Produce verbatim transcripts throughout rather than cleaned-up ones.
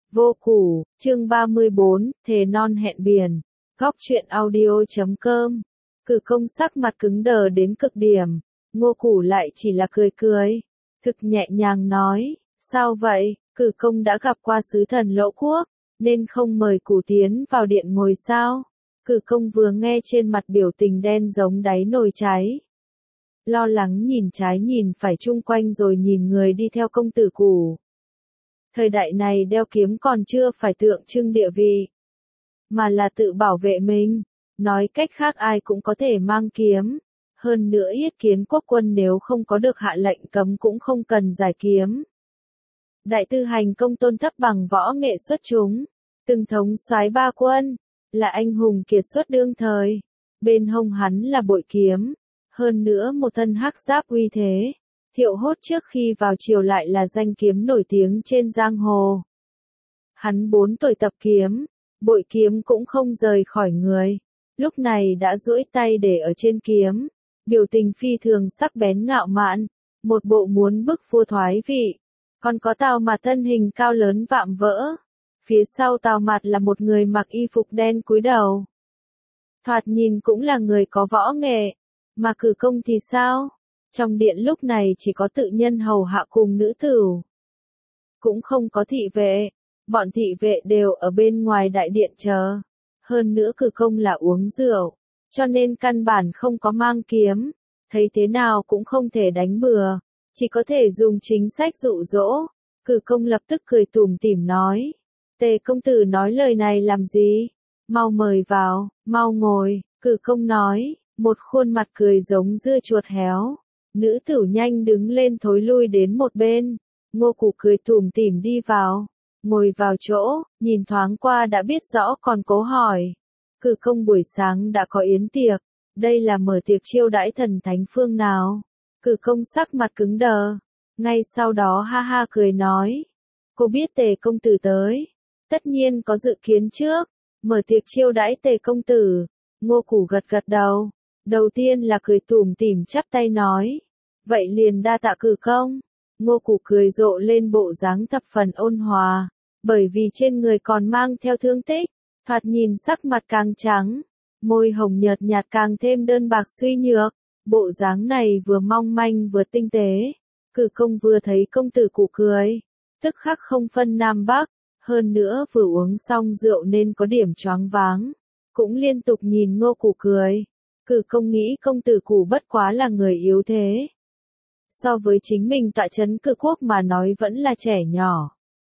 Vô Củ, chương ba mươi bốn, Thề non hẹn biển. Góc truyện audio chấm com. Cử Công sắc mặt cứng đờ đến cực điểm. Ngô Củ lại chỉ là cười cười. Thực nhẹ nhàng nói, sao vậy, Cử Công đã gặp qua sứ thần Lỗ Quốc, nên không mời Củ tiến vào điện ngồi sao? Cử Công vừa nghe trên mặt biểu tình đen giống đáy nồi cháy. Lo lắng nhìn trái nhìn phải chung quanh rồi nhìn người đi theo công tử Củ. Thời đại này đeo kiếm còn chưa phải tượng trưng địa vị, mà là tự bảo vệ mình. Nói cách khác ai cũng có thể mang kiếm. Hơn nữa Yết Kiến quốc quân nếu không có được hạ lệnh cấm cũng không cần giải kiếm. Đại tư hành công tôn thấp bằng võ nghệ xuất chúng, từng thống soái ba quân, là anh hùng kiệt xuất đương thời. Bên hông hắn là bội kiếm, hơn nữa một thân hắc giáp uy thế. Thiệu Hốt trước khi vào triều lại là danh kiếm nổi tiếng trên giang hồ. Hắn bốn tuổi tập kiếm, bội kiếm cũng không rời khỏi người. Lúc này đã duỗi tay để ở trên kiếm, biểu tình phi thường sắc bén ngạo mạn, một bộ muốn bức vua thoái vị. Còn có Tào Mạt thân hình cao lớn vạm vỡ. Phía sau Tào Mạt là một người mặc y phục đen cúi đầu. Thoạt nhìn cũng là người có võ nghệ, mà Cử Công thì sao? Trong điện lúc này chỉ có tự nhân hầu hạ cùng nữ tửu. Cũng không có thị vệ, bọn thị vệ đều ở bên ngoài đại điện chờ. Hơn nữa Cử Công là uống rượu, cho nên căn bản không có mang kiếm, thấy thế nào cũng không thể đánh bừa, chỉ có thể dùng chính sách dụ dỗ. Cử Công lập tức cười tủm tỉm nói, Tề công tử nói lời này làm gì? Mau mời vào, mau ngồi. Cử Công nói, một khuôn mặt cười giống dưa chuột héo. Nữ tửu nhanh đứng lên thối lui đến một bên. Ngô Củ cười tủm tỉm đi vào, ngồi vào chỗ, nhìn thoáng qua đã biết rõ còn cố hỏi. Cử Công buổi sáng đã có yến tiệc, đây là mở tiệc chiêu đãi thần thánh phương nào? Cử Công sắc mặt cứng đờ, ngay sau đó ha ha cười nói, cô biết Tề công tử tới, tất nhiên có dự kiến trước, mở tiệc chiêu đãi Tề công tử. Ngô Củ gật gật đầu, đầu tiên là cười tủm tỉm chắp tay nói, vậy liền đa tạ Cử Công. Ngô Củ cười rộ lên bộ dáng thập phần ôn hòa, bởi vì trên người còn mang theo thương tích, thoạt nhìn sắc mặt càng trắng, môi hồng nhợt nhạt càng thêm đơn bạc suy nhược, bộ dáng này vừa mong manh vừa tinh tế. Cử Công vừa thấy công tử Củ cười, tức khắc không phân nam bắc, hơn nữa vừa uống xong rượu nên có điểm choáng váng, cũng liên tục nhìn Ngô Củ cười. Cử Công nghĩ công tử Củ bất quá là người yếu thế, so với chính mình tọa trấn Cử quốc mà nói vẫn là trẻ nhỏ.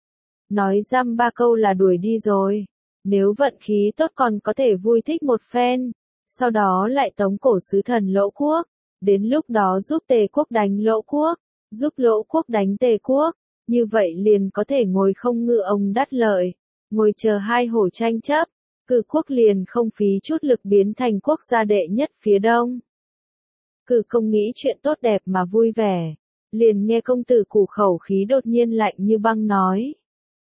Nói dăm ba câu là đuổi đi rồi, nếu vận khí tốt còn có thể vui thích một phen, sau đó lại tống cổ sứ thần Lỗ Quốc, đến lúc đó giúp Tề quốc đánh Lỗ Quốc, giúp Lỗ Quốc đánh Tề quốc, như vậy liền có thể ngồi không ngựa ông đắc lợi, ngồi chờ hai hổ tranh chấp, Cử quốc liền không phí chút lực biến thành quốc gia đệ nhất phía đông. Cử Công nghĩ chuyện tốt đẹp mà vui vẻ, liền nghe công tử Củ khẩu khí đột nhiên lạnh như băng nói.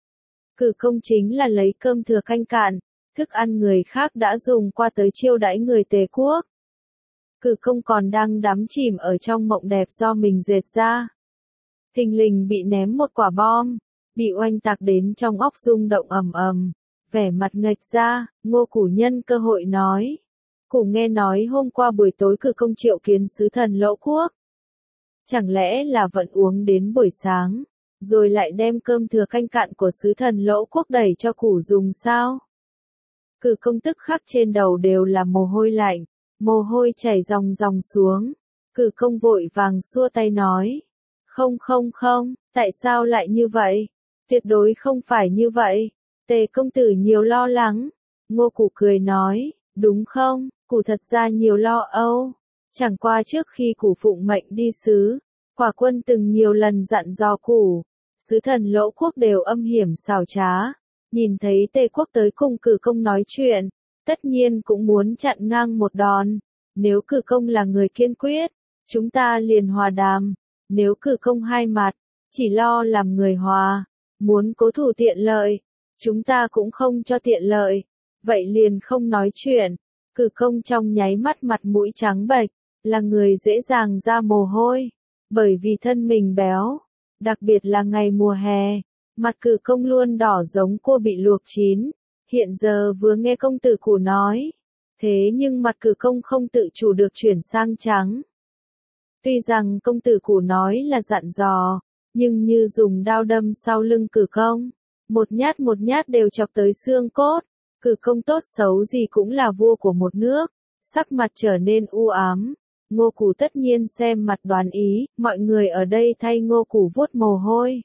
Cử Công chính là lấy cơm thừa canh cạn, thức ăn người khác đã dùng qua tới chiêu đãi người Tề quốc. Cử Công còn đang đắm chìm ở trong mộng đẹp do mình dệt ra. Thình lình bị ném một quả bom, bị oanh tạc đến trong óc rung động ầm ầm, vẻ mặt nghệch ra. Ngô Củ nhân cơ hội nói, Củ nghe nói hôm qua buổi tối Cử Công triệu kiến sứ thần Lỗ Quốc. Chẳng lẽ là vận uống đến buổi sáng, rồi lại đem cơm thừa canh cạn của sứ thần Lỗ Quốc đẩy cho Củ dùng sao? Cử Công tức khắc trên đầu đều là mồ hôi lạnh, mồ hôi chảy ròng ròng xuống. Cử Công vội vàng xua tay nói, không không không, tại sao lại như vậy? Tuyệt đối không phải như vậy. Tề công tử nhiều lo lắng. Ngô Củ cười nói, đúng không? Củ thật ra nhiều lo âu. Chẳng qua trước khi Củ phụng mệnh đi sứ, Quả quân từng nhiều lần dặn dò Củ, sứ thần Lỗ Quốc đều âm hiểm xảo trá. Nhìn thấy Tề quốc tới cùng Cử Công nói chuyện, tất nhiên cũng muốn chặn ngang một đòn. Nếu Cử Công là người kiên quyết, chúng ta liền hòa đàm. Nếu Cử Công hai mặt, chỉ lo làm người hòa, muốn cố thủ tiện lợi, chúng ta cũng không cho tiện lợi, vậy liền không nói chuyện. Cử Công trong nháy mắt mặt mũi trắng bệch, là người dễ dàng ra mồ hôi, bởi vì thân mình béo, đặc biệt là ngày mùa hè, Mặt cử công luôn đỏ giống cua bị luộc chín, hiện giờ vừa nghe công tử củ nói. Thế nhưng mặt cử công không tự chủ được chuyển sang trắng. Tuy rằng công tử củ nói là dặn dò, nhưng như dùng đao đâm sau lưng cử công. Một nhát một nhát đều chọc tới xương cốt. Cử công tốt xấu gì cũng là vua của một nước. Sắc mặt trở nên u ám. Ngô Củ tất nhiên xem mặt đoán ý, mọi người ở đây thay Ngô Củ vuốt mồ hôi.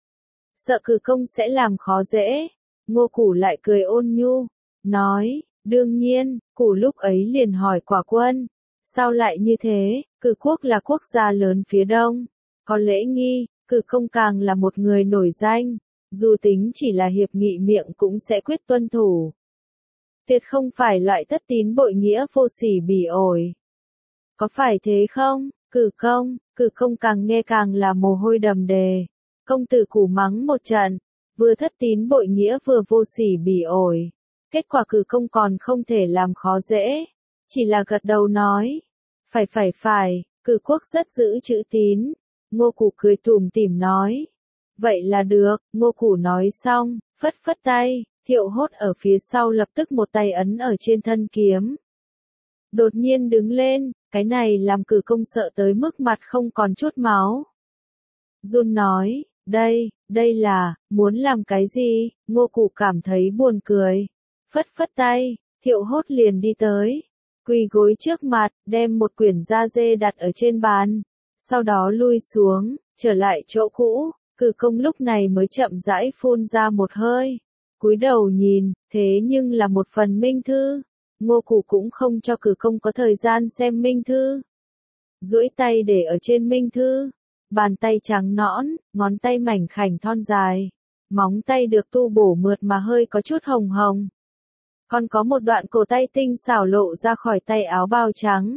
Sợ cử công sẽ làm khó dễ. Ngô Củ lại cười ôn nhu, nói, đương nhiên. Củ lúc ấy liền hỏi Quả Quân, sao lại như thế? Cử quốc là quốc gia lớn phía đông, có lễ nghi, cử công càng là một người nổi danh, dù tính chỉ là hiệp nghị miệng cũng sẽ quyết tuân thủ. Tuyệt không phải loại thất tín bội nghĩa vô sỉ bỉ ổi. Có phải thế không? Cử công, cử công càng nghe càng là mồ hôi đầm đề. Công tử Củ mắng một trận, vừa thất tín bội nghĩa vừa vô sỉ bỉ ổi. Kết quả cử công còn không thể làm khó dễ, chỉ là gật đầu nói. Phải phải phải, cử quốc rất giữ chữ tín. Ngô Củ cười tủm tỉm nói. Vậy là được, Ngô Củ nói xong, phất phất tay, Thiệu Hốt ở phía sau lập tức một tay ấn ở trên thân kiếm. Đột nhiên đứng lên, cái này làm cử công sợ tới mức mặt không còn chút máu. Run nói, đây, đây là, muốn làm cái gì? Ngô Củ cảm thấy buồn cười. Phất phất tay, Thiệu Hốt liền đi tới. Quỳ gối trước mặt, đem một quyển da dê đặt ở trên bàn. Sau đó lui xuống, trở lại chỗ cũ. Cử công lúc này mới chậm rãi phun ra một hơi. Cúi đầu nhìn, thế nhưng là một phần minh thư. Ngô Củ cũng không cho cử công có thời gian xem minh thư. Duỗi tay để ở trên minh thư. Bàn tay trắng nõn, ngón tay mảnh khảnh thon dài. Móng tay được tu bổ mượt mà hơi có chút hồng hồng. Còn có một đoạn cổ tay tinh xảo lộ ra khỏi tay áo bào trắng.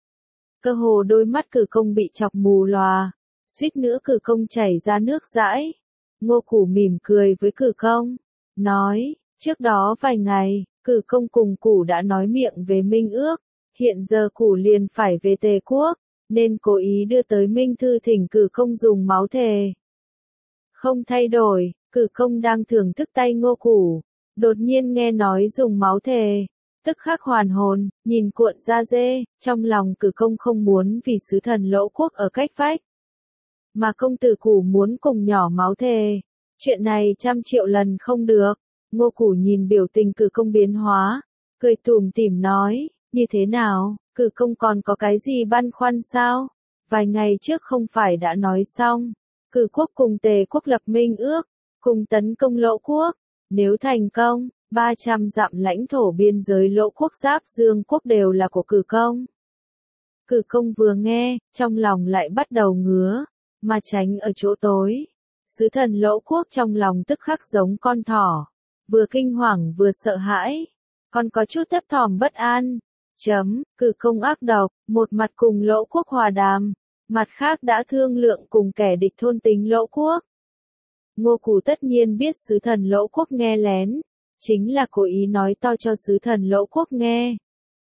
Cơ hồ đôi mắt cử công bị chọc mù lòa. Suýt nữa cử công chảy ra nước dãi. Ngô Củ mỉm cười với cử công. Nói, trước đó vài ngày, cử công cùng Củ đã nói miệng về minh ước. Hiện giờ Củ liền phải về Tề quốc, nên cố ý đưa tới minh thư thỉnh cử công dùng máu thề. Không thay đổi, cử công đang thưởng thức tay Ngô Củ. Đột nhiên nghe nói dùng máu thề. Tức khắc hoàn hồn, nhìn cuộn da dê, trong lòng cử công không muốn vì sứ thần Lỗ quốc ở cách vách. Mà công tử Củ muốn cùng nhỏ máu thề. Chuyện này trăm triệu lần không được. Ngô Củ nhìn biểu tình cử công biến hóa, cười tủm tỉm nói, như thế nào, cử công còn có cái gì băn khoăn sao? Vài ngày trước không phải đã nói xong, cử quốc cùng Tề quốc lập minh ước, cùng tấn công Lỗ quốc, nếu thành công, ba trăm dặm lãnh thổ biên giới Lỗ quốc giáp Dương quốc đều là của cử công. Cử công vừa nghe, trong lòng lại bắt đầu ngứa, mà tránh ở chỗ tối. Sứ thần Lỗ quốc trong lòng tức khắc giống con thỏ, vừa kinh hoàng vừa sợ hãi, còn có chút thấp thỏm bất an. Chấm, cử công ác độc, một mặt cùng Lỗ quốc hòa đàm, mặt khác đã thương lượng cùng kẻ địch thôn tính Lỗ quốc. Ngô Củ tất nhiên biết sứ thần Lỗ quốc nghe lén, chính là cố ý nói to cho sứ thần Lỗ quốc nghe.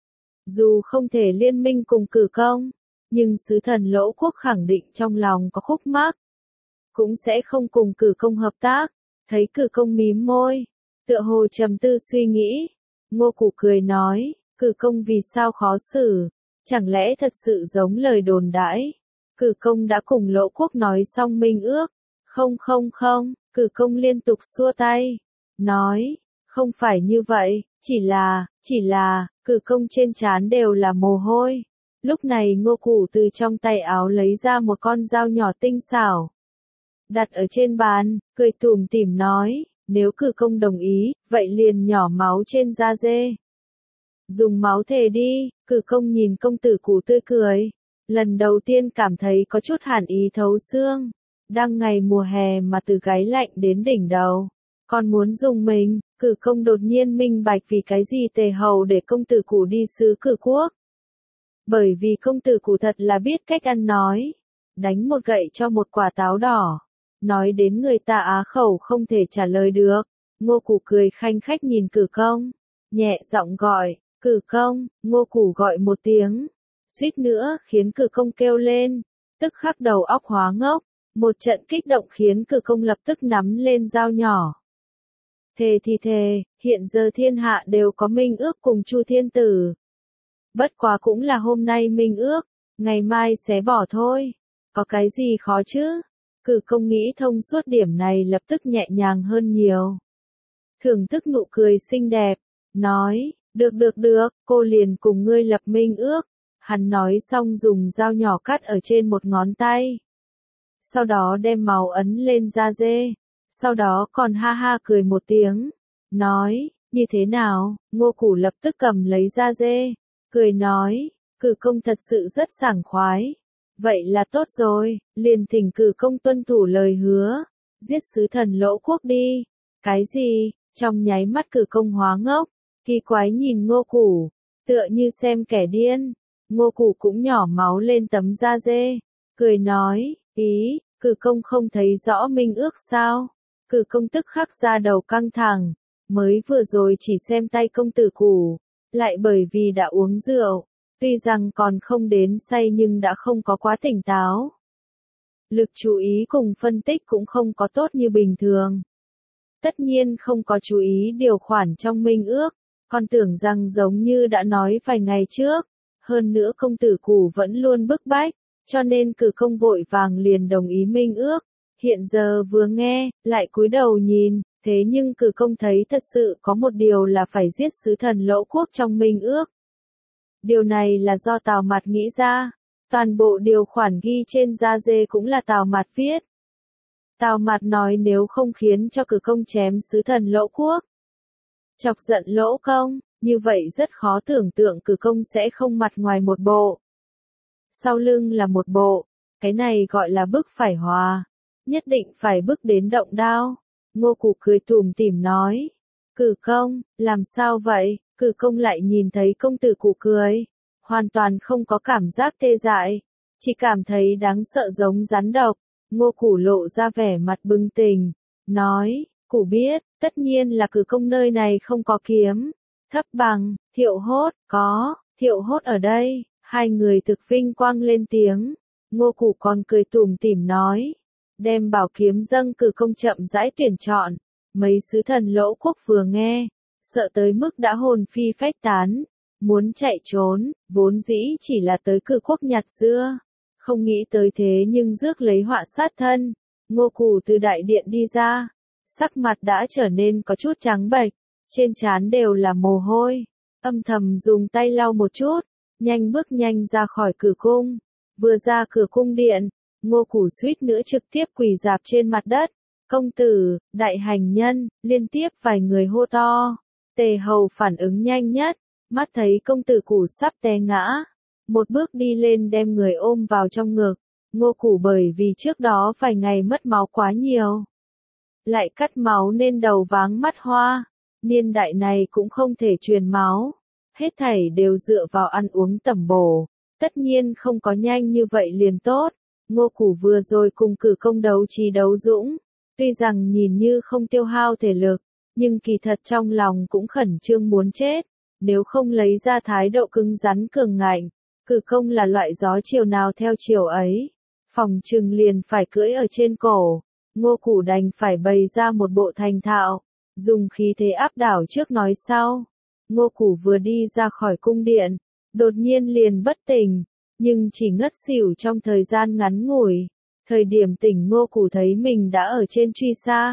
Dù không thể liên minh cùng cử công, nhưng sứ thần Lỗ quốc khẳng định trong lòng có khúc mắc, cũng sẽ không cùng cử công hợp tác. Thấy cử công mím môi, tựa hồ trầm tư suy nghĩ, Ngô Củ cười nói, cử công vì sao khó xử, chẳng lẽ thật sự giống lời đồn đãi, cử công đã cùng Lỗ quốc nói xong minh ước. Không không không, cử công liên tục xua tay, nói, không phải như vậy, chỉ là, chỉ là, cử công trên trán đều là mồ hôi. Lúc này Ngô Củ từ trong tay áo lấy ra một con dao nhỏ tinh xảo, đặt ở trên bàn, cười tủm tỉm nói, nếu cử công đồng ý, vậy liền nhỏ máu trên da dê. Dùng máu thề đi, cử công nhìn công tử Củ tươi cười, lần đầu tiên cảm thấy có chút hàn ý thấu xương. Đang ngày mùa hè mà từ gáy lạnh đến đỉnh đầu, còn muốn dùng mình, cử công đột nhiên minh bạch vì cái gì Tề hầu để công tử Củ đi sứ cử quốc. Bởi vì công tử Củ thật là biết cách ăn nói, đánh một gậy cho một quả táo đỏ, nói đến người ta á khẩu không thể trả lời được. Ngô Củ cười khanh khách nhìn cử công, nhẹ giọng gọi, cử công. Ngô Củ gọi một tiếng, suýt nữa khiến cử công kêu lên, tức khắc đầu óc hóa ngốc. Một trận kích động khiến cử công lập tức nắm lên dao nhỏ. Thề thì thề, hiện giờ thiên hạ đều có minh ước cùng Chu Thiên Tử. Bất quá cũng là hôm nay minh ước, ngày mai xé bỏ thôi. Có cái gì khó chứ? Cử công nghĩ thông suốt điểm này lập tức nhẹ nhàng hơn nhiều. Thưởng thức nụ cười xinh đẹp, nói, được được được, cô liền cùng ngươi lập minh ước. Hắn nói xong dùng dao nhỏ cắt ở trên một ngón tay. Sau đó đem máu ấn lên da dê. Sau đó còn ha ha cười một tiếng. Nói, như thế nào? Ngô Củ lập tức cầm lấy da dê. Cười nói, cử công thật sự rất sảng khoái. Vậy là tốt rồi, liền thỉnh cử công tuân thủ lời hứa. Giết sứ thần Lỗ Quốc đi. Cái gì? Trong nháy mắt cử công hóa ngốc. Kỳ quái nhìn Ngô Củ. Tựa như xem kẻ điên. Ngô Củ cũng nhỏ máu lên tấm da dê. Cười nói, ý, cử công không thấy rõ minh ước sao? Cử công tức khắc ra đầu căng thẳng. Mới vừa rồi chỉ xem tay công tử Củ. Lại bởi vì đã uống rượu. Tuy rằng còn không đến say nhưng đã không có quá tỉnh táo. Lực chú ý cùng phân tích cũng không có tốt như bình thường. Tất nhiên không có chú ý điều khoản trong minh ước. Còn tưởng rằng giống như đã nói vài ngày trước. Hơn nữa công tử Củ vẫn luôn bức bách. Cho nên cử công vội vàng liền đồng ý minh ước. Hiện giờ vừa nghe, lại cúi đầu nhìn. Thế nhưng cử công thấy thật sự có một điều là phải giết sứ thần Lỗ Quốc trong minh ước. Điều này là do Tào Mạt nghĩ ra. Toàn bộ điều khoản ghi trên da dê cũng là Tào Mạt viết. Tào Mạt nói nếu không khiến cho cử công chém sứ thần Lỗ Quốc. Chọc giận Lỗ Công, như vậy rất khó tưởng tượng cử công sẽ không mặt ngoài một bộ. Sau lưng là một bộ, cái này gọi là bức phải hòa. Nhất định phải bức đến động đao. Ngô Củ cười tủm tỉm nói. Cử công, làm sao vậy? Cử công lại nhìn thấy công tử Củ cười. Hoàn toàn không có cảm giác tê dại. Chỉ cảm thấy đáng sợ giống rắn độc. Ngô Củ lộ ra vẻ mặt bừng tỉnh. Nói, Củ biết, tất nhiên là cử công nơi này không có kiếm. Thấp bằng, Thiệu Hốt, có, Thiệu Hốt ở đây. Hai người thực vinh quang lên tiếng. Ngô Củ còn cười tủm tỉm nói. Đem bảo kiếm dâng cử công chậm rãi tuyển chọn. Mấy sứ thần Lỗ Quốc vừa nghe. Sợ tới mức đã hồn phi phách tán. Muốn chạy trốn, vốn dĩ chỉ là tới cử quốc nhặt dưa. Không nghĩ tới thế nhưng rước lấy họa sát thân. Ngô Củ từ đại điện đi ra. Sắc mặt đã trở nên có chút trắng bệch. Trên trán đều là mồ hôi. Âm thầm dùng tay lau một chút. Nhanh bước nhanh ra khỏi cửa cung. Vừa ra cửa cung điện. Ngô Củ suýt nữa trực tiếp quỳ rạp trên mặt đất. Công tử, đại hành nhân, liên tiếp vài người hô to. Tề Hầu phản ứng nhanh nhất. Mắt thấy công tử Củ sắp té ngã. Một bước đi lên đem người ôm vào trong ngực. Ngô Củ bởi vì trước đó vài ngày mất máu quá nhiều. Lại cắt máu nên đầu váng mắt hoa. Niên đại này cũng không thể truyền máu. Hết thảy đều dựa vào ăn uống tẩm bổ. Tất nhiên không có nhanh như vậy liền tốt. Ngô Củ vừa rồi cùng cử công đấu trí đấu dũng. Tuy rằng nhìn như không tiêu hao thể lực. Nhưng kỳ thật trong lòng cũng khẩn trương muốn chết. Nếu không lấy ra thái độ cứng rắn cường ngạnh. Cử công là loại gió chiều nào theo chiều ấy. Phòng trừng liền phải cưỡi ở trên cổ. Ngô Củ đành phải bày ra một bộ thành thạo. Dùng khí thế áp đảo trước nói sau. Ngô Củ vừa đi ra khỏi cung điện. Đột nhiên liền bất tỉnh. Nhưng chỉ ngất xỉu trong thời gian ngắn ngủi. Thời điểm tỉnh Ngô Củ thấy mình đã ở trên truy xa.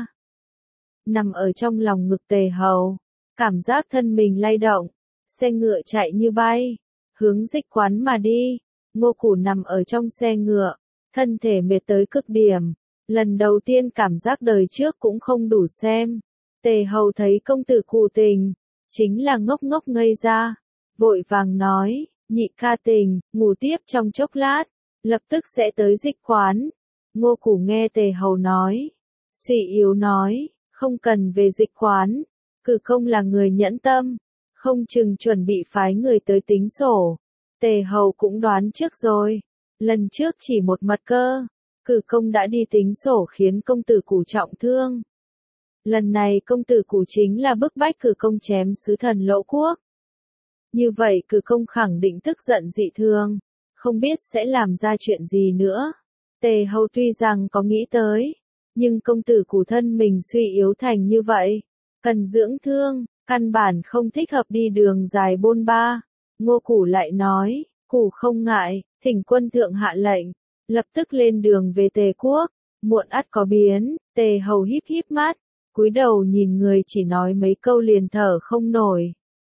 Nằm ở trong lòng ngực Tề Hầu. Cảm giác thân mình lay động. Xe ngựa chạy như bay. Hướng dịch quán mà đi. Ngô Củ nằm ở trong xe ngựa. Thân thể mệt tới cực điểm. Lần đầu tiên cảm giác đời trước cũng không đủ xem. Tề Hầu thấy công tử Củ tình. Chính là ngốc ngốc ngây ra. Vội vàng nói. Nhị ca tình, ngủ tiếp trong chốc lát. Lập tức sẽ tới dịch quán. Ngô Củ nghe Tề Hầu nói. Suy yếu nói. Không cần về dịch quán. Cử công là người nhẫn tâm. Không chừng chuẩn bị phái người tới tính sổ. Tề Hầu cũng đoán trước rồi. Lần trước chỉ một mật cơ. Cử công đã đi tính sổ khiến công tử Củ trọng thương. Lần này công tử Củ chính là bức bách cử công chém sứ thần Lỗ Quốc. Như vậy cử công khẳng định tức giận dị thường. Không biết sẽ làm ra chuyện gì nữa. Tề Hầu tuy rằng có nghĩ tới, nhưng công tử Củ thân mình suy yếu thành như vậy, cần dưỡng thương, căn bản không thích hợp đi đường dài bôn ba. Ngô Củ lại nói, Củ không ngại, thỉnh quân thượng hạ lệnh, lập tức lên đường về Tề quốc, muộn ắt có biến. Tề Hầu híp híp mắt, cúi đầu nhìn người chỉ nói mấy câu liền thở không nổi.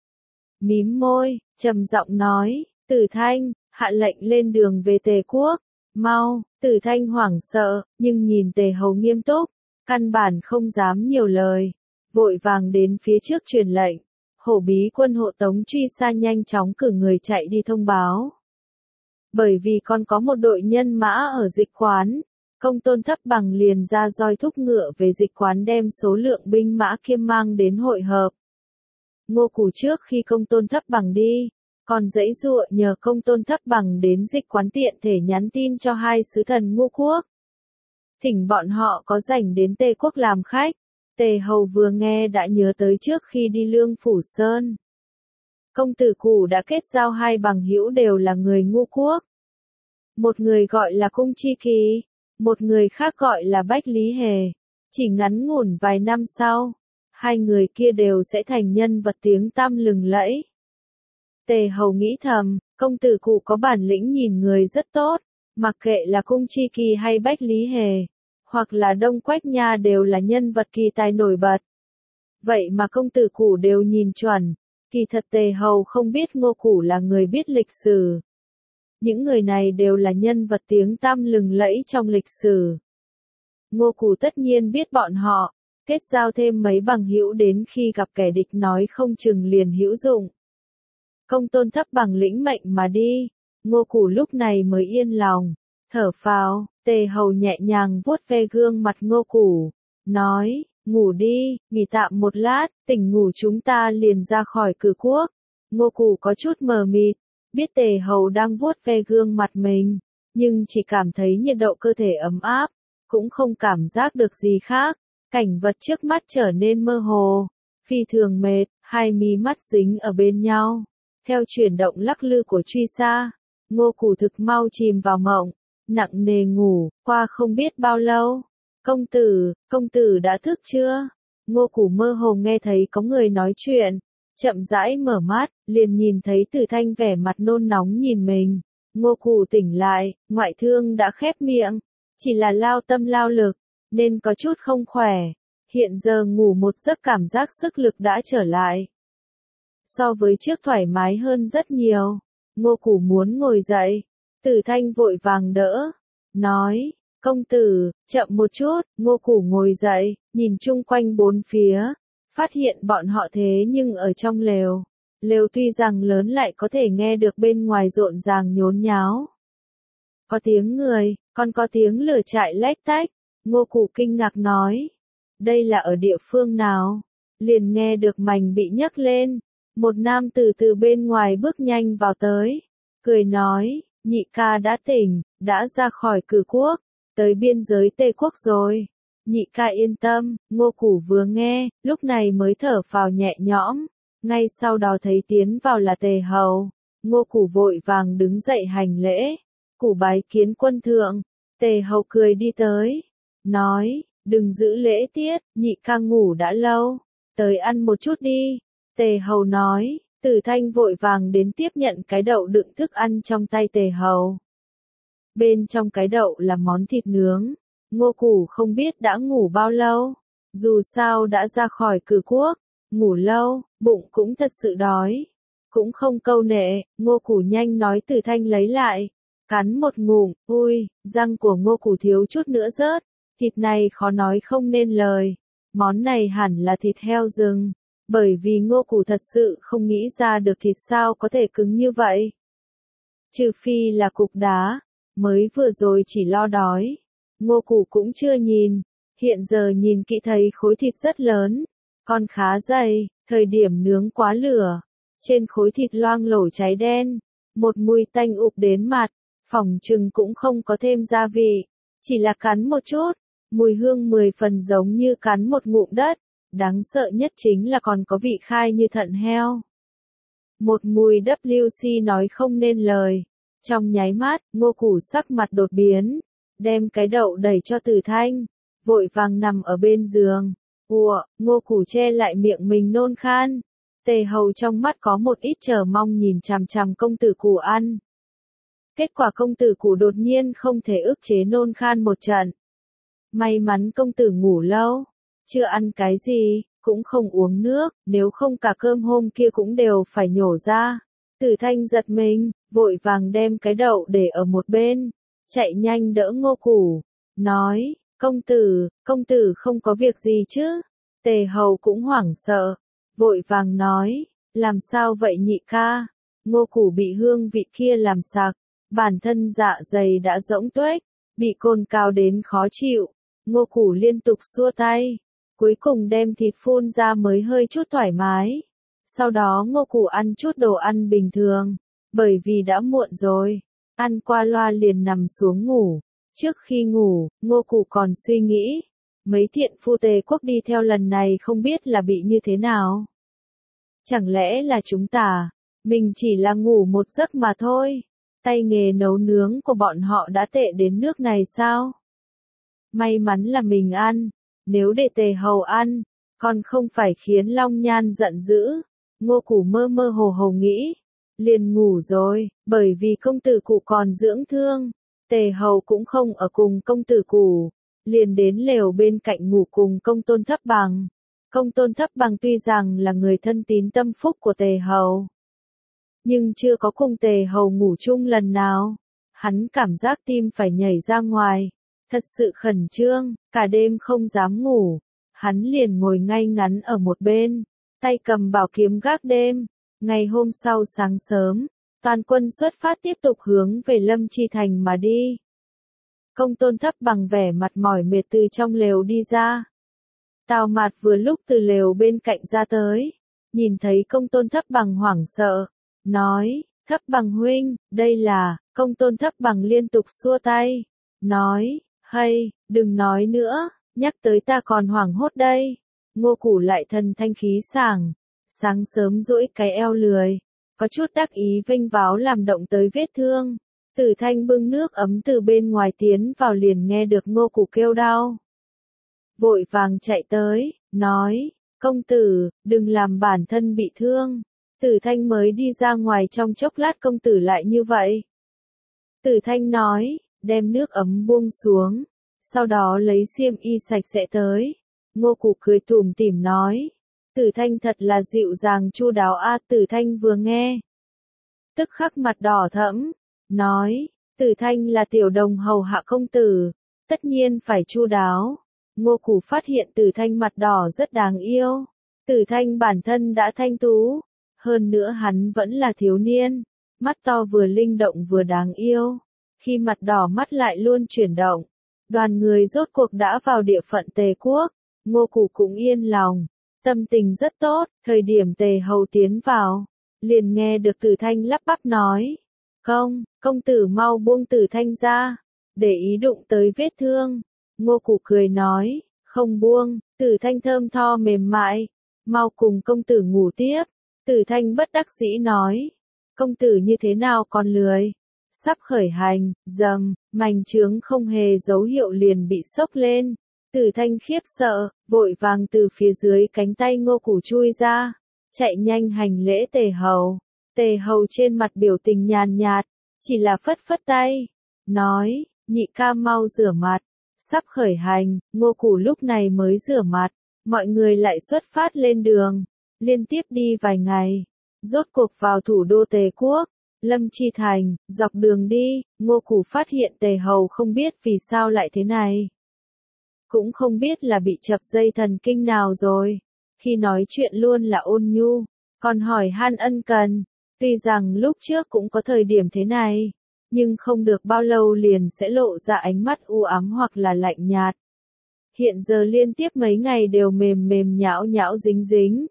Mím môi, trầm giọng nói, Tử Thanh, hạ lệnh lên đường về Tề quốc, mau. Tử Thanh hoảng sợ, nhưng nhìn Tề Hầu nghiêm túc, căn bản không dám nhiều lời, vội vàng đến phía trước truyền lệnh. Hổ bí quân hộ tống truy xa nhanh chóng cử người chạy đi thông báo. Bởi vì còn có một đội nhân mã ở dịch quán, Công Tôn Thấp Bằng liền ra roi thúc ngựa về dịch quán đem số lượng binh mã kiêm mang đến hội hợp. Ngô Củ trước khi Công Tôn Thấp Bằng đi, còn giãy giụa nhờ Công Tôn Thấp Bằng đến dịch quán tiện thể nhắn tin cho hai sứ thần Ngô quốc, thỉnh bọn họ có rảnh đến Tề quốc làm khách. Tề Hầu vừa nghe đã nhớ tới trước khi đi Lương Phủ Sơn, công tử Củ đã kết giao hai bằng hữu đều là người Ngô quốc. Một người gọi là Cung Chi Kỳ, một người khác gọi là Bách Lý Hề. Chỉ ngắn ngủn vài năm sau, hai người kia đều sẽ thành nhân vật tiếng tăm lừng lẫy. Tề Hầu nghĩ thầm, công tử Củ có bản lĩnh nhìn người rất tốt, mặc kệ là Cung Chi Kỳ hay Bách Lý Hề, hoặc là Đông Quách Nha đều là nhân vật kỳ tài nổi bật. Vậy mà công tử Củ đều nhìn chuẩn, kỳ thật Tề Hầu không biết Ngô Củ là người biết lịch sử. Những người này đều là nhân vật tiếng tăm lừng lẫy trong lịch sử. Ngô Củ tất nhiên biết bọn họ, kết giao thêm mấy bằng hữu đến khi gặp kẻ địch nói không chừng liền hữu dụng. Công Tôn Thấp Bằng lĩnh mệnh mà đi, Ngô Củ lúc này mới yên lòng, thở phào. Tề Hầu nhẹ nhàng vuốt ve gương mặt Ngô Củ, nói, ngủ đi, nghỉ tạm một lát, tỉnh ngủ chúng ta liền ra khỏi Cử quốc. Ngô Củ có chút mờ mịt, biết Tề Hầu đang vuốt ve gương mặt mình, nhưng chỉ cảm thấy nhiệt độ cơ thể ấm áp, cũng không cảm giác được gì khác. Cảnh vật trước mắt trở nên mơ hồ, phi thường mệt, hai mí mắt dính ở bên nhau. Theo chuyển động lắc lư của truy xa, Ngô Củ thực mau chìm vào mộng, nặng nề ngủ. Qua không biết bao lâu, công tử, công tử đã thức chưa? Ngô Củ mơ hồ nghe thấy có người nói chuyện, chậm rãi mở mắt, liền nhìn thấy Tử Thanh vẻ mặt nôn nóng nhìn mình. Ngô Củ tỉnh lại, ngoại thương đã khép miệng, chỉ là lao tâm lao lực, nên có chút không khỏe. Hiện giờ ngủ một giấc cảm giác sức lực đã trở lại. So với trước thoải mái hơn rất nhiều. Ngô Củ muốn ngồi dậy, Tử Thanh vội vàng đỡ, nói, công tử, chậm một chút. Ngô Củ ngồi dậy, nhìn chung quanh bốn phía, phát hiện bọn họ thế nhưng ở trong lều. Lều tuy rằng lớn lại có thể nghe được bên ngoài rộn ràng nhốn nháo. Có tiếng người, còn có tiếng lửa trại lách tách. Ngô Củ kinh ngạc nói, đây là ở địa phương nào? Liền nghe được mành bị nhấc lên, một nam tử từ bên ngoài bước nhanh vào tới, cười nói, nhị ca đã tỉnh, đã ra khỏi Cử quốc, tới biên giới Tề quốc rồi. Nhị ca yên tâm. Ngô Củ vừa nghe, lúc này mới thở phào nhẹ nhõm, ngay sau đó thấy tiến vào là Tề Hầu. Ngô Củ vội vàng đứng dậy hành lễ, Củ bái kiến quân thượng. Tề Hầu cười đi tới, nói, đừng giữ lễ tiết, nhị ca ngủ đã lâu, tới ăn một chút đi. Tề Hầu nói, Tử Thanh vội vàng đến tiếp nhận cái đậu đựng thức ăn trong tay Tề Hầu. Bên trong cái đậu là món thịt nướng. Ngô Củ không biết đã ngủ bao lâu, dù sao đã ra khỏi Cử quốc, ngủ lâu, bụng cũng thật sự đói. Cũng không câu nệ, Ngô Củ nhanh nói Tử Thanh lấy lại, cắn một ngụm, ui, răng của Ngô Củ thiếu chút nữa rớt, thịt này khó nói không nên lời. Món này hẳn là thịt heo rừng, bởi vì Ngô Củ thật sự không nghĩ ra được thịt sao có thể cứng như vậy. Trừ phi là cục đá, mới vừa rồi chỉ lo đói. Ngô Củ cũng chưa nhìn, hiện giờ nhìn kỹ thấy khối thịt rất lớn, còn khá dày, thời điểm nướng quá lửa, trên khối thịt loang lổ cháy đen, một mùi tanh ụp đến mặt, phỏng chừng cũng không có thêm gia vị, chỉ là cắn một chút, mùi hương mười phần giống như cắn một ngụm đất, đáng sợ nhất chính là còn có vị khai như thận heo. Một mùi vê kép xê nói không nên lời, trong nháy mắt, Ngô Củ sắc mặt đột biến. đem cái đậu đẩy cho Tử Thanh, vội vàng nằm ở bên giường. Ủa, Ngô Củ che lại miệng mình nôn khan. Tề Hầu trong mắt có một ít chờ mong nhìn chằm chằm công tử Cù ăn. Kết quả công tử Cù đột nhiên không thể ức chế nôn khan một trận. May mắn công tử ngủ lâu, chưa ăn cái gì, cũng không uống nước, nếu không cả cơm hôm kia cũng đều phải nhổ ra. Tử Thanh giật mình, vội vàng đem cái đậu để ở một bên, chạy nhanh đỡ Ngô Củ, nói, công tử, công tử không có việc gì chứ? Tề Hầu cũng hoảng sợ, vội vàng nói, làm sao vậy nhị ca? Ngô Củ bị hương vị kia làm sặc, bản thân dạ dày đã rỗng tuếch, bị cồn cào đến khó chịu. Ngô Củ liên tục xua tay, cuối cùng đem thịt phun ra mới hơi chút thoải mái. Sau đó Ngô Củ ăn chút đồ ăn bình thường, bởi vì đã muộn rồi, ăn qua loa liền nằm xuống ngủ. Trước khi ngủ, Ngô Củ còn suy nghĩ, mấy thiện phu Tề quốc đi theo lần này không biết là bị như thế nào. Chẳng lẽ là chúng ta, mình chỉ là ngủ một giấc mà thôi, tay nghề nấu nướng của bọn họ đã tệ đến nước này sao? May mắn là mình ăn, nếu để Tề Hầu ăn, còn không phải khiến Long Nhan giận dữ. Ngô Củ mơ mơ hồ hồ nghĩ, liền ngủ rồi, bởi vì công tử Cụ còn dưỡng thương. Tề Hầu cũng không ở cùng công tử Cụ, liền đến lều bên cạnh ngủ cùng Công Tôn Thấp Bằng. Công Tôn Thấp Bằng tuy rằng là người thân tín tâm phúc của Tề Hầu, nhưng chưa có cùng Tề Hầu ngủ chung lần nào. Hắn cảm giác tim phải nhảy ra ngoài, thật sự khẩn trương, cả đêm không dám ngủ. Hắn liền ngồi ngay ngắn ở một bên, tay cầm bảo kiếm gác đêm. Ngày hôm sau sáng sớm, toàn quân xuất phát tiếp tục hướng về Lâm Chi Thành mà đi. Công Tôn Thấp Bằng vẻ mặt mỏi mệt từ trong lều đi ra. Tào Mạt vừa lúc từ lều bên cạnh ra tới, nhìn thấy Công Tôn Thấp Bằng hoảng sợ, nói, Thấp Bằng huynh, đây là, Công Tôn Thấp Bằng liên tục xua tay, nói, hay, đừng nói nữa, nhắc tới ta còn hoảng hốt đây. Ngô Củ lại thần thanh khí sảng, sáng sớm duỗi cái eo lười, có chút đắc ý vênh váo làm động tới vết thương. Tử Thanh bưng nước ấm từ bên ngoài tiến vào liền nghe được Ngô Củ kêu đau. Vội vàng chạy tới, nói, công tử, đừng làm bản thân bị thương. Tử Thanh mới đi ra ngoài trong chốc lát công tử lại như vậy. Tử Thanh nói, đem nước ấm buông xuống, sau đó lấy xiêm y sạch sẽ tới. Ngô Củ cười tủm tỉm nói, Tử Thanh thật là dịu dàng chu đáo a. Tử Thanh vừa nghe, tức khắc mặt đỏ thẫm, nói, Tử Thanh là tiểu đồng hầu hạ công tử, tất nhiên phải chu đáo. Ngô Củ phát hiện Tử Thanh mặt đỏ rất đáng yêu. Tử Thanh bản thân đã thanh tú, hơn nữa hắn vẫn là thiếu niên, mắt to vừa linh động vừa đáng yêu. Khi mặt đỏ mắt lại luôn chuyển động, đoàn người rốt cuộc đã vào địa phận Tề quốc. Ngô Củ cũng yên lòng, tâm tình rất tốt. Thời điểm Tề Hầu tiến vào, liền nghe được Tử Thanh lắp bắp nói, công, công tử mau buông Tử Thanh ra, để ý đụng tới vết thương. Ngô Củ cười nói, không buông. Tử Thanh thơm tho mềm mại, mau cùng công tử ngủ tiếp. Tử Thanh bất đắc dĩ nói, công tử như thế nào còn lười. Sắp khởi hành, dầm, mành trướng không hề dấu hiệu liền bị sốc lên. Tử Thanh khiếp sợ, vội vàng từ phía dưới cánh tay Ngô Củ chui ra, chạy nhanh hành lễ Tề Hầu. Tề Hầu trên mặt biểu tình nhàn nhạt, chỉ là phất phất tay, nói, nhị ca mau rửa mặt. Sắp khởi hành, Ngô Củ lúc này mới rửa mặt, mọi người lại xuất phát lên đường, liên tiếp đi vài ngày, rốt cuộc vào thủ đô Tề quốc, Lâm Chi Thành. Dọc đường đi, Ngô Củ phát hiện Tề Hầu không biết vì sao lại thế này. Cũng không biết là bị chập dây thần kinh nào rồi, khi nói chuyện luôn là ôn nhu, còn hỏi han ân cần. Tuy rằng lúc trước cũng có thời điểm thế này, nhưng không được bao lâu liền sẽ lộ ra ánh mắt u ám hoặc là lạnh nhạt. Hiện giờ liên tiếp mấy ngày đều mềm mềm nhão nhão dính dính,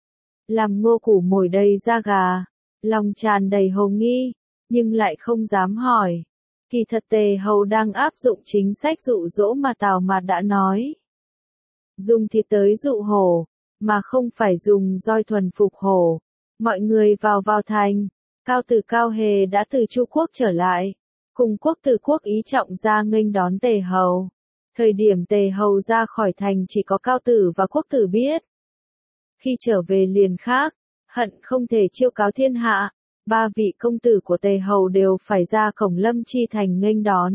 làm Ngô Củ mồi đầy da gà, lòng tràn đầy hồ nghi, nhưng lại không dám hỏi. Kỳ thật Tề Hầu đang áp dụng chính sách dụ dỗ mà Tào Mạt đã nói. Dùng thịt tới dụ hổ, mà không phải dùng roi thuần phục hổ. Mọi người vào vào thành, Cao Tử Cao Hề đã từ Chu Quốc trở lại, Cùng quốc từ quốc ý trọng ra nghênh đón Tề Hầu. Thời điểm Tề Hầu ra khỏi thành chỉ có Cao Tử và Quốc Tử biết. Khi trở về liền khác, hận không thể chiêu cáo thiên hạ, ba vị công tử của Tề Hầu đều phải ra cổng Lâm Chi thành nghênh đón.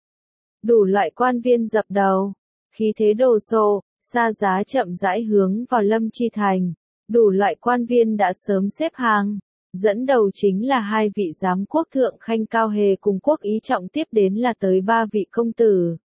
Đủ loại quan viên dập đầu, khí thế đồ sộ, xa giá chậm rãi hướng vào Lâm Chi thành, đủ loại quan viên đã sớm xếp hàng. Dẫn đầu chính là hai vị giám quốc thượng khanh Cao Hề cùng quốc ý trọng, tiếp đến là tới ba vị công tử.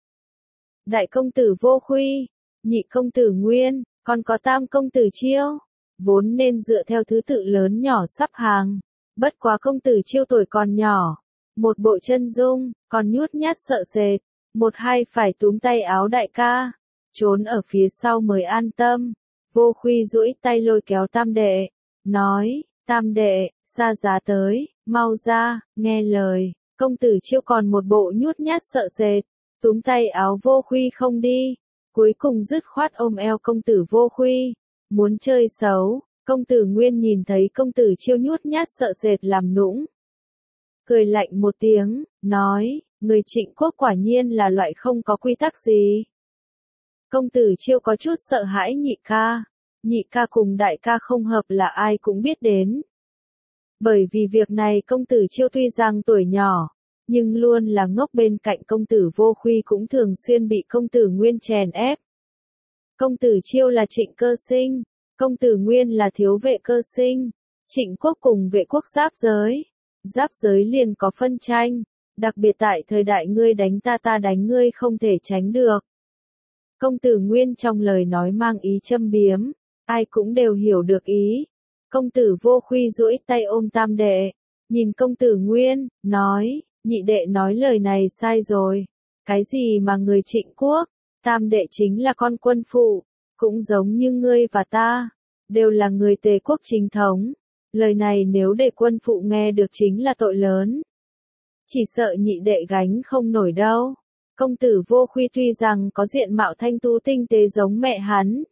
Đại công tử Vô Khuy, nhị công tử Nguyên, còn có tam công tử Chiêu, vốn nên dựa theo thứ tự lớn nhỏ sắp hàng. Bất quá công tử Chiêu tuổi còn nhỏ, một bộ chân dung, còn nhút nhát sợ sệt, một hai phải túm tay áo đại ca, trốn ở phía sau mới an tâm. Vô Khuy duỗi tay lôi kéo tam đệ, nói, tam đệ, xa giá tới, mau ra, nghe lời. Công tử Chiêu còn một bộ nhút nhát sợ sệt, túm tay áo Vô Khuy không đi, cuối cùng dứt khoát ôm eo công tử Vô Khuy, muốn chơi xấu. Công tử Nguyên nhìn thấy công tử Chiêu nhút nhát sợ sệt làm nũng, cười lạnh một tiếng, nói, người Trịnh quốc quả nhiên là loại không có quy tắc gì. Công tử Chiêu có chút sợ hãi nhị ca, nhị ca cùng đại ca không hợp là ai cũng biết đến. Bởi vì việc này công tử Chiêu tuy rằng tuổi nhỏ, nhưng luôn là ngốc bên cạnh công tử Vô Khuy cũng thường xuyên bị công tử Nguyên chèn ép. Công tử Chiêu là Trịnh cơ sinh, công tử Nguyên là thiếu vệ cơ sinh, Trịnh quốc cùng vệ quốc giáp giới. Giáp giới liền có phân tranh, đặc biệt tại thời đại ngươi đánh ta ta đánh ngươi không thể tránh được. Công tử Nguyên trong lời nói mang ý châm biếm, ai cũng đều hiểu được ý. Công tử Vô Khuy duỗi tay ôm tam đệ, nhìn công tử Nguyên, nói, nhị đệ nói lời này sai rồi. Cái gì mà người Trịnh quốc, tam đệ chính là con quân phụ, cũng giống như ngươi và ta, đều là người Tề quốc chính thống. Lời này nếu để quân phụ nghe được chính là tội lớn. Chỉ sợ nhị đệ gánh không nổi đâu. Công tử Vô Khuy tuy rằng có diện mạo thanh tú tinh tế giống mẹ hắn,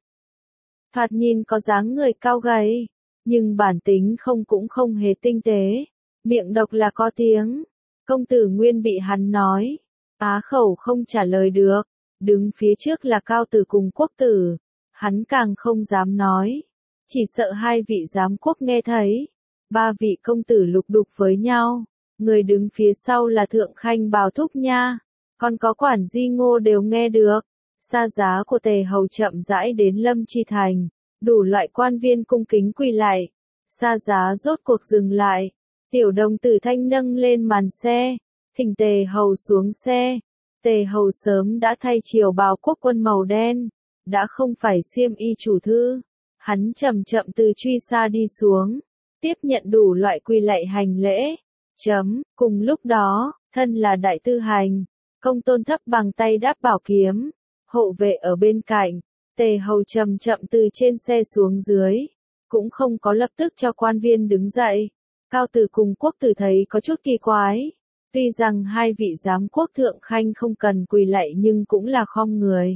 thoạt nhìn có dáng người cao gầy, nhưng bản tính không cũng không hề tinh tế, miệng độc là có tiếng. Công tử Nguyên bị hắn nói, á khẩu không trả lời được, đứng phía trước là Cao Tử cùng Quốc Tử, hắn càng không dám nói, chỉ sợ hai vị giám quốc nghe thấy. Ba vị công tử lục đục với nhau, người đứng phía sau là Thượng Khanh Bào Thúc Nha, còn có quản Di Ngô đều nghe được. Xa giá của Tề Hầu chậm rãi đến Lâm Chi thành, đủ loại quan viên cung kính quỳ lại. Xa giá rốt cuộc dừng lại, tiểu đồng tử thanh nâng lên màn xe, thỉnh Tề Hầu xuống xe. Tề Hầu sớm đã thay triều bào quốc quân màu đen, đã không phải xiêm y chủ thư. Hắn chậm chậm từ truy xa đi xuống, tiếp nhận đủ loại quỳ lạy hành lễ. Chấm, cùng lúc đó, thân là đại tư hành, công tôn thấp bằng tay đáp bảo kiếm, hộ vệ ở bên cạnh. Tề Hầu chậm chậm từ trên xe xuống dưới, cũng không có lập tức cho quan viên đứng dậy. Cao Tử cùng Quốc Tử thấy có chút kỳ quái, tuy rằng hai vị giám quốc thượng khanh không cần quỳ lạy nhưng cũng là khom người.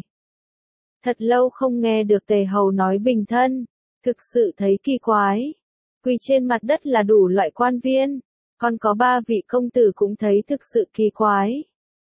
Thật lâu không nghe được Tề Hầu nói bình thân, thực sự thấy kỳ quái. Quỳ trên mặt đất là đủ loại quan viên, còn có ba vị công tử cũng thấy thực sự kỳ quái.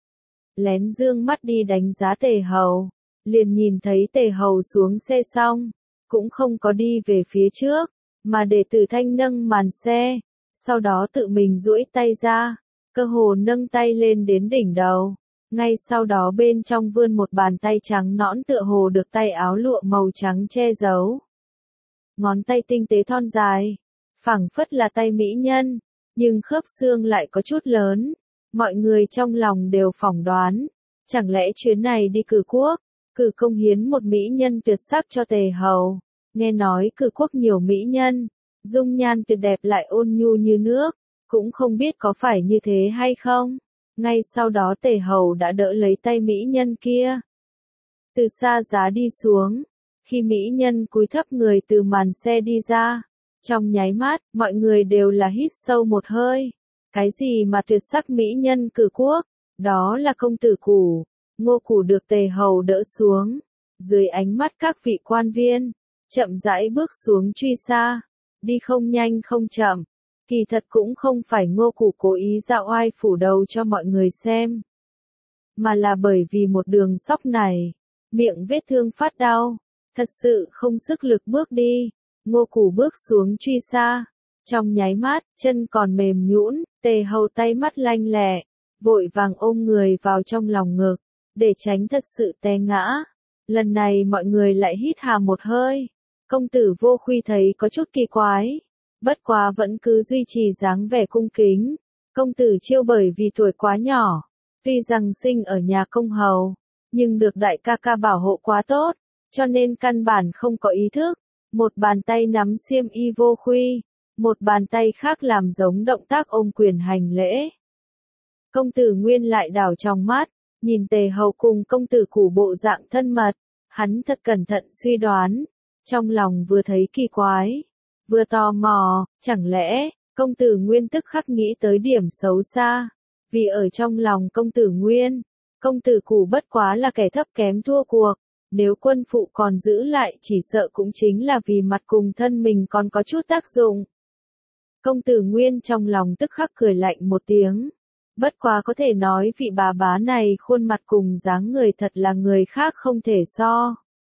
Lén dương mắt đi đánh giá Tề Hầu, liền nhìn thấy Tề Hầu xuống xe xong, cũng không có đi về phía trước, mà để Tử Thanh nâng màn xe, sau đó tự mình duỗi tay ra, cơ hồ nâng tay lên đến đỉnh đầu. Ngay sau đó bên trong vươn một bàn tay trắng nõn tựa hồ được tay áo lụa màu trắng che giấu. Ngón tay tinh tế thon dài, phẳng phất là tay mỹ nhân, nhưng khớp xương lại có chút lớn. Mọi người trong lòng đều phỏng đoán, chẳng lẽ chuyến này đi cử quốc, cử công hiến một mỹ nhân tuyệt sắc cho Tề Hầu. Nghe nói cử quốc nhiều mỹ nhân, dung nhan tuyệt đẹp lại ôn nhu như nước, cũng không biết có phải như thế hay không. Ngay sau đó Tề Hầu đã đỡ lấy tay mỹ nhân kia, từ xa giá đi xuống. Khi mỹ nhân cúi thấp người từ màn xe đi ra, trong nháy mắt, mọi người đều là hít sâu một hơi. Cái gì mà tuyệt sắc mỹ nhân cử quốc, đó là công tử Củ. Ngô Củ được Tề Hầu đỡ xuống, dưới ánh mắt các vị quan viên, chậm rãi bước xuống truy xa, đi không nhanh không chậm. Kỳ thật cũng không phải Ngô Củ cố ý dạo oai phủ đầu cho mọi người xem, mà là bởi vì một đường sóc này, miệng vết thương phát đau, thật sự không sức lực bước đi. Ngô Củ bước xuống truy xa, trong nháy mắt, chân còn mềm nhũn, Tề Hầu tay mắt lanh lẹ, vội vàng ôm người vào trong lòng ngực, để tránh thật sự té ngã. Lần này mọi người lại hít hà một hơi. Công tử Vô Khuy thấy có chút kỳ quái, bất quá vẫn cứ duy trì dáng vẻ cung kính. Công tử Chiêu bởi vì tuổi quá nhỏ, tuy rằng sinh ở nhà công hầu, nhưng được đại ca ca bảo hộ quá tốt, cho nên căn bản không có ý thức. Một bàn tay nắm xiêm y Vô Khuy, một bàn tay khác làm giống động tác ôm quyền hành lễ. Công tử Nguyên lại đảo trong mắt, nhìn Tề Hầu cùng công tử Củ bộ dạng thân mật, hắn thật cẩn thận suy đoán, trong lòng vừa thấy kỳ quái, vừa tò mò, chẳng lẽ, công tử Nguyên tức khắc nghĩ tới điểm xấu xa, vì ở trong lòng công tử Nguyên, công tử Củ bất quá là kẻ thấp kém thua cuộc, nếu quân phụ còn giữ lại chỉ sợ cũng chính là vì mặt cùng thân mình còn có chút tác dụng. Công tử Nguyên trong lòng tức khắc cười lạnh một tiếng. Bất quá có thể nói vị bà bá này khuôn mặt cùng dáng người thật là người khác không thể so.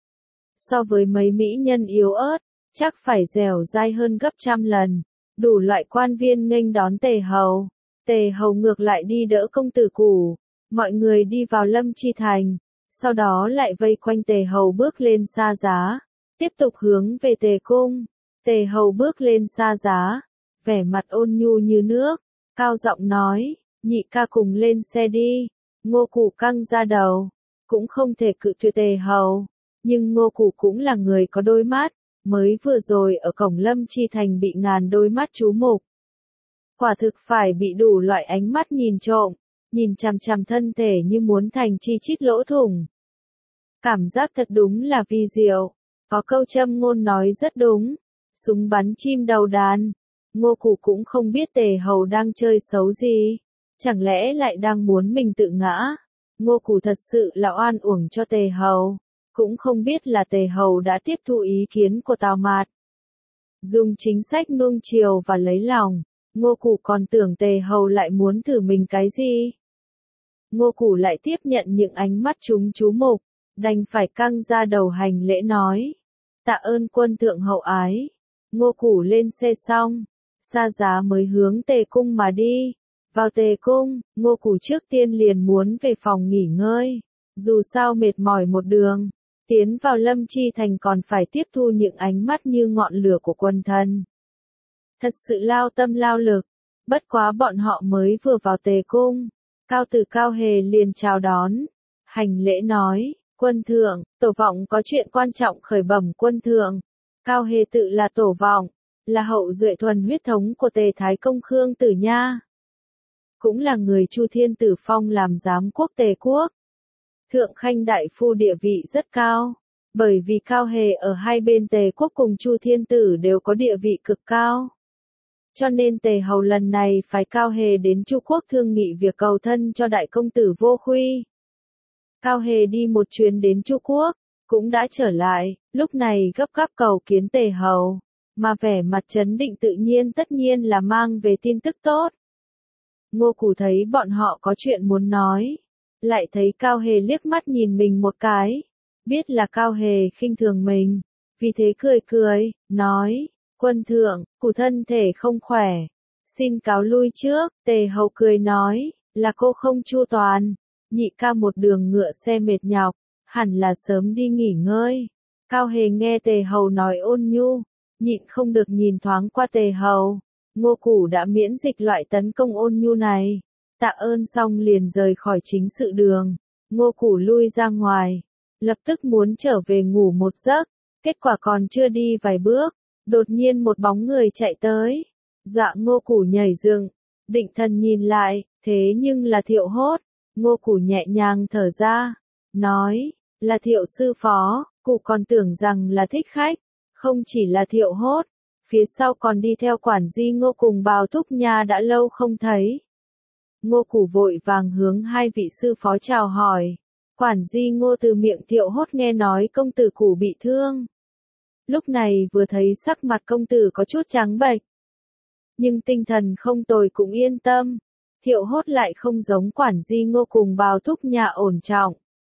So với mấy mỹ nhân yếu ớt, chắc phải dẻo dai hơn gấp trăm lần. Đủ loại quan viên nghênh đón Tề Hầu. Tề Hầu ngược lại đi đỡ công tử Củ. Mọi người đi vào Lâm Chi Thành. Sau đó lại vây quanh Tề Hầu bước lên xa giá. Tiếp tục hướng về Tề Cung. Tề Hầu bước lên xa giá. Vẻ mặt ôn nhu như nước. Cao giọng nói. Nhị ca cùng lên xe đi. Ngô Củ căng ra đầu, cũng không thể cự tuyệt Tề Hầu, nhưng Ngô Củ cũng là người có đôi mắt, mới vừa rồi ở cổng Lâm Chi Thành bị ngàn đôi mắt chú mục. Quả thực phải bị đủ loại ánh mắt nhìn trộm, nhìn chằm chằm thân thể như muốn thành chi chít lỗ thủng. Cảm giác thật đúng là vi diệu, có câu châm ngôn nói rất đúng, súng bắn chim đầu đàn. Ngô Củ cũng không biết Tề Hầu đang chơi xấu gì. Chẳng lẽ lại đang muốn mình tự ngã? Ngô Củ thật sự là oan uổng cho Tề Hầu, cũng không biết là Tề Hầu đã tiếp thu ý kiến của Tào Mạt. Dùng chính sách nuông chiều và lấy lòng, Ngô Củ còn tưởng Tề Hầu lại muốn thử mình cái gì. Ngô Củ lại tiếp nhận những ánh mắt chúng chú mục, đành phải căng ra đầu hành lễ nói. Tạ ơn quân thượng hậu ái. Ngô Củ lên xe xong, xa giá mới hướng Tề Cung mà đi. Vào Tề Cung, Ngô Củ trước tiên liền muốn về phòng nghỉ ngơi. Dù sao mệt mỏi một đường, tiến vào Lâm Chi Thành còn phải tiếp thu những ánh mắt như ngọn lửa của quân thân. Thật sự lao tâm lao lực. Bất quá bọn họ mới vừa vào Tề Cung, Cao Tử Cao Hề liền chào đón. Hành lễ nói, quân thượng, tổ vọng có chuyện quan trọng khởi bẩm quân thượng. Cao Hề tự là tổ vọng, là hậu duệ thuần huyết thống của Tề Thái Công Khương Tử Nha. Cũng là người Chu Thiên Tử phong làm giám quốc Tề quốc. Thượng Khanh đại phu địa vị rất cao, bởi vì Cao Hề ở hai bên Tề quốc cùng Chu Thiên Tử đều có địa vị cực cao. Cho nên Tề Hầu lần này phái Cao Hề đến Chu quốc thương nghị việc cầu thân cho đại công tử Vô Khuy. Cao Hề đi một chuyến đến Chu quốc, cũng đã trở lại, lúc này gấp gáp cầu kiến Tề Hầu, mà vẻ mặt trấn định tự nhiên tất nhiên là mang về tin tức tốt. Ngô Củ thấy bọn họ có chuyện muốn nói, lại thấy Cao Hề liếc mắt nhìn mình một cái, biết là Cao Hề khinh thường mình, vì thế cười cười, nói, quân thượng, Củ thân thể không khỏe, xin cáo lui trước. Tề Hầu cười nói, là cô không chu toàn, nhị ca một đường ngựa xe mệt nhọc, hẳn là sớm đi nghỉ ngơi. Cao Hề nghe Tề Hầu nói ôn nhu, nhịn không được nhìn thoáng qua Tề Hầu. Ngô Củ đã miễn dịch loại tấn công ôn nhu này. Tạ ơn xong liền rời khỏi chính sự đường. Ngô Củ lui ra ngoài, lập tức muốn trở về ngủ một giấc. Kết quả còn chưa đi vài bước, đột nhiên một bóng người chạy tới. Dọa Ngô Củ nhảy dựng, định thần nhìn lại, thế nhưng là Thiệu Hốt. Ngô Củ nhẹ nhàng thở ra, nói, là Thiệu sư phó. Cụ còn tưởng rằng là thích khách, không chỉ là Thiệu Hốt. Phía sau còn đi theo quản di Ngô cùng Bào Thúc Nha đã lâu không thấy. Ngô Củ vội vàng hướng hai vị sư phó chào hỏi. Quản di Ngô từ miệng Thiệu Hốt nghe nói công tử Củ bị thương. Lúc này vừa thấy sắc mặt công tử có chút trắng bệch. nhưng tinh thần không tồi cũng yên tâm. Thiệu Hốt lại không giống quản di Ngô cùng Bào Thúc nhà ổn trọng.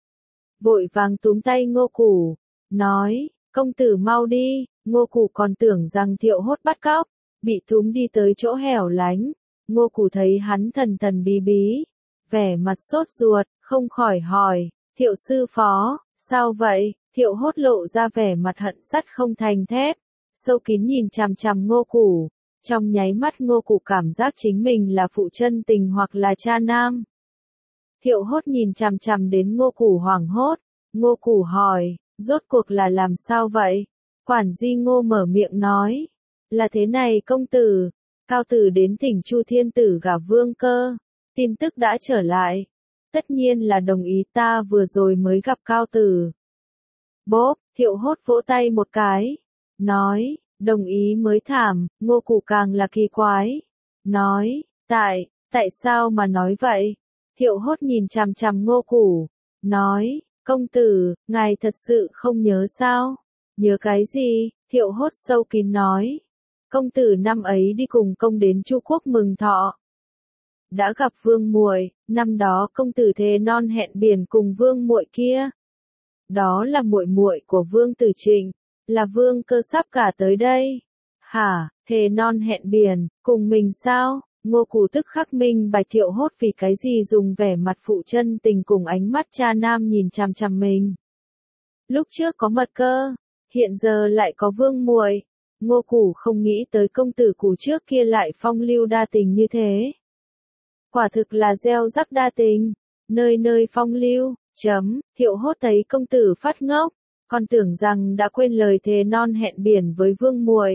Vội vàng túm tay Ngô Củ, nói, công tử mau đi. Ngô Củ còn tưởng rằng Thiệu Hốt bắt cóc, bị túm đi tới chỗ hẻo lánh. Ngô Củ thấy hắn thần thần bí bí, vẻ mặt sốt ruột, không khỏi hỏi, Thiệu sư phó, sao vậy? Thiệu Hốt lộ ra vẻ mặt hận sắt không thành thép, sâu kín nhìn chằm chằm Ngô Củ. Trong nháy mắt Ngô Củ cảm giác chính mình là phụ chân tình hoặc là cha nam. Thiệu Hốt nhìn chằm chằm đến Ngô Củ hoảng hốt. Ngô Củ hỏi, rốt cuộc là làm sao vậy? Quản di Ngô mở miệng nói, là thế này công tử, Cao Tử đến thỉnh Chu Thiên Tử gả Vương Cơ, tin tức đã trở lại, tất nhiên là đồng ý, ta vừa rồi mới gặp Cao Tử. Bốp, Thiệu Hốt vỗ tay một cái, nói, đồng ý mới thảm. Ngô Củ càng là kỳ quái, nói, tại, tại sao mà nói vậy? Thiệu Hốt nhìn chằm chằm Ngô Củ, nói, công tử, ngài thật sự không nhớ sao? Nhớ cái gì? Thiệu Hốt sâu kín nói, công tử năm ấy đi cùng công đến Chu Quốc mừng thọ, đã gặp Vương muội, năm đó công tử thề non hẹn biển cùng Vương muội kia. Đó là muội muội của Vương Tử Trịnh, là Vương Cơ sắp cả tới đây. Hả, thề non hẹn biển, cùng mình sao? Ngô Củ tức khắc minh bạch Thiệu Hốt vì cái gì dùng vẻ mặt phụ chân tình cùng ánh mắt cha nam nhìn chằm chằm mình. Lúc trước có Mật Cơ, hiện giờ lại có Vương muội. Ngô Củ không nghĩ tới công tử Củ trước kia lại phong lưu đa tình như thế. Quả thực là gieo rắc đa tình, nơi nơi phong lưu. Chấm, Thiệu Hốt thấy công tử phát ngốc, còn tưởng rằng đã quên lời thề non hẹn biển với Vương muội.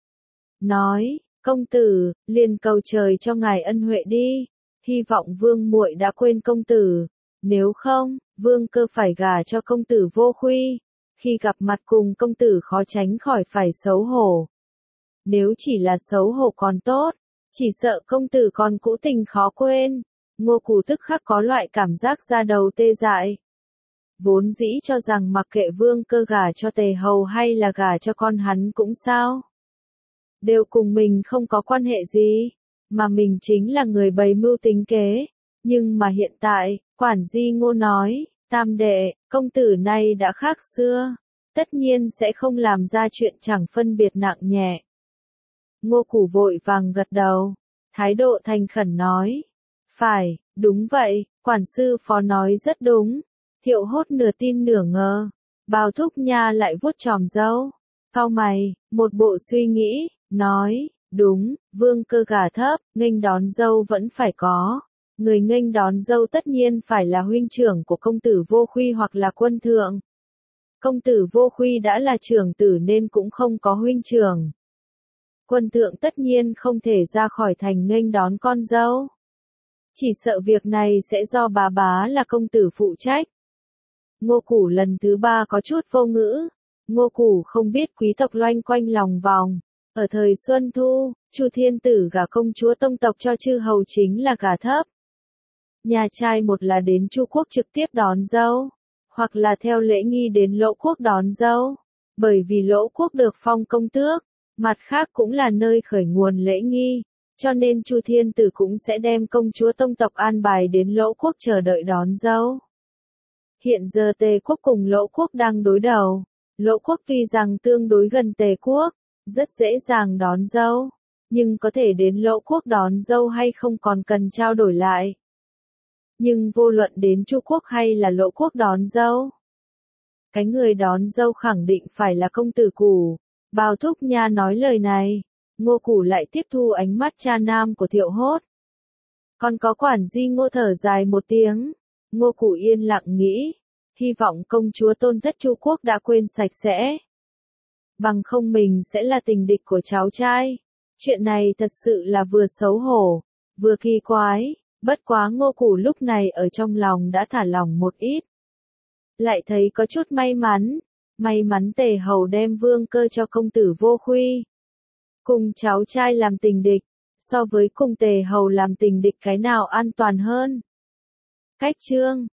Nói, công tử, liền cầu trời cho ngài ân huệ đi, hy vọng Vương muội đã quên công tử, nếu không, Vương Cơ phải gả cho công tử Vô Khuy, khi gặp mặt cùng công tử khó tránh khỏi phải xấu hổ. Nếu chỉ là xấu hổ còn tốt, chỉ sợ công tử còn cũ tình khó quên. Ngô Củ tức khắc có loại cảm giác da đầu tê dại. Vốn dĩ cho rằng mặc kệ Vương Cơ gả cho Tề Hầu hay là gả cho con hắn cũng sao, đều cùng mình không có quan hệ gì, mà mình chính là người bày mưu tính kế. Nhưng mà hiện tại, quản di Ngô nói, tam đệ, công tử này đã khác xưa, tất nhiên sẽ không làm ra chuyện chẳng phân biệt nặng nhẹ. Ngô Củ vội vàng gật đầu, thái độ thành khẩn nói, phải, đúng vậy, quản sư phó nói rất đúng. Thiệu Hốt nửa tin nửa ngờ, Bào Thúc nha lại vuốt chòm râu, cau mày, một bộ suy nghĩ, nói, đúng, Vương Cơ gả thấp, nghênh đón dâu vẫn phải có. Người nghênh đón dâu tất nhiên phải là huynh trưởng của công tử Vô Khuy hoặc là quân thượng. Công tử Vô Khuy đã là trưởng tử nên cũng không có huynh trưởng. Quân thượng tất nhiên không thể ra khỏi thành nghênh đón con dâu. Chỉ sợ việc này sẽ do bà bá là công tử phụ trách. Ngô Củ lần thứ ba có chút vô ngữ. Ngô Củ không biết quý tộc loanh quanh lòng vòng. Ở thời Xuân Thu, Chu Thiên Tử gả công chúa tông tộc cho chư hầu chính là gả thấp. Nhà trai một là đến Chu Quốc trực tiếp đón dâu, hoặc là theo lễ nghi đến Lỗ Quốc đón dâu. Bởi vì Lỗ Quốc được phong công tước, mặt khác cũng là nơi khởi nguồn lễ nghi, cho nên Chu Thiên Tử cũng sẽ đem công chúa tông tộc an bài đến Lỗ Quốc chờ đợi đón dâu. Hiện giờ Tề Quốc cùng Lỗ Quốc đang đối đầu. Lỗ Quốc tuy rằng tương đối gần Tề Quốc, rất dễ dàng đón dâu, nhưng có thể đến Lỗ Quốc đón dâu hay không còn cần trao đổi lại. Nhưng vô luận đến Chu Quốc hay là Lỗ Quốc đón dâu, cái người đón dâu khẳng định phải là công tử Củ. Bào Thúc nha nói lời này, Ngô Củ lại tiếp thu ánh mắt cha nam của Thiệu Hốt. Còn có quản di Ngô thở dài một tiếng, Ngô Củ yên lặng nghĩ, hy vọng công chúa tôn thất Chu Quốc đã quên sạch sẽ. Bằng không mình sẽ là tình địch của cháu trai. Chuyện này thật sự là vừa xấu hổ, vừa kỳ quái, bất quá Ngô Củ lúc này ở trong lòng đã thả lỏng một ít. Lại thấy có chút may mắn, may mắn Tề Hầu đem Vương Cơ cho công tử Vô Khuy. Cùng cháu trai làm tình địch, so với cùng Tề Hầu làm tình địch cái nào an toàn hơn? Cách chương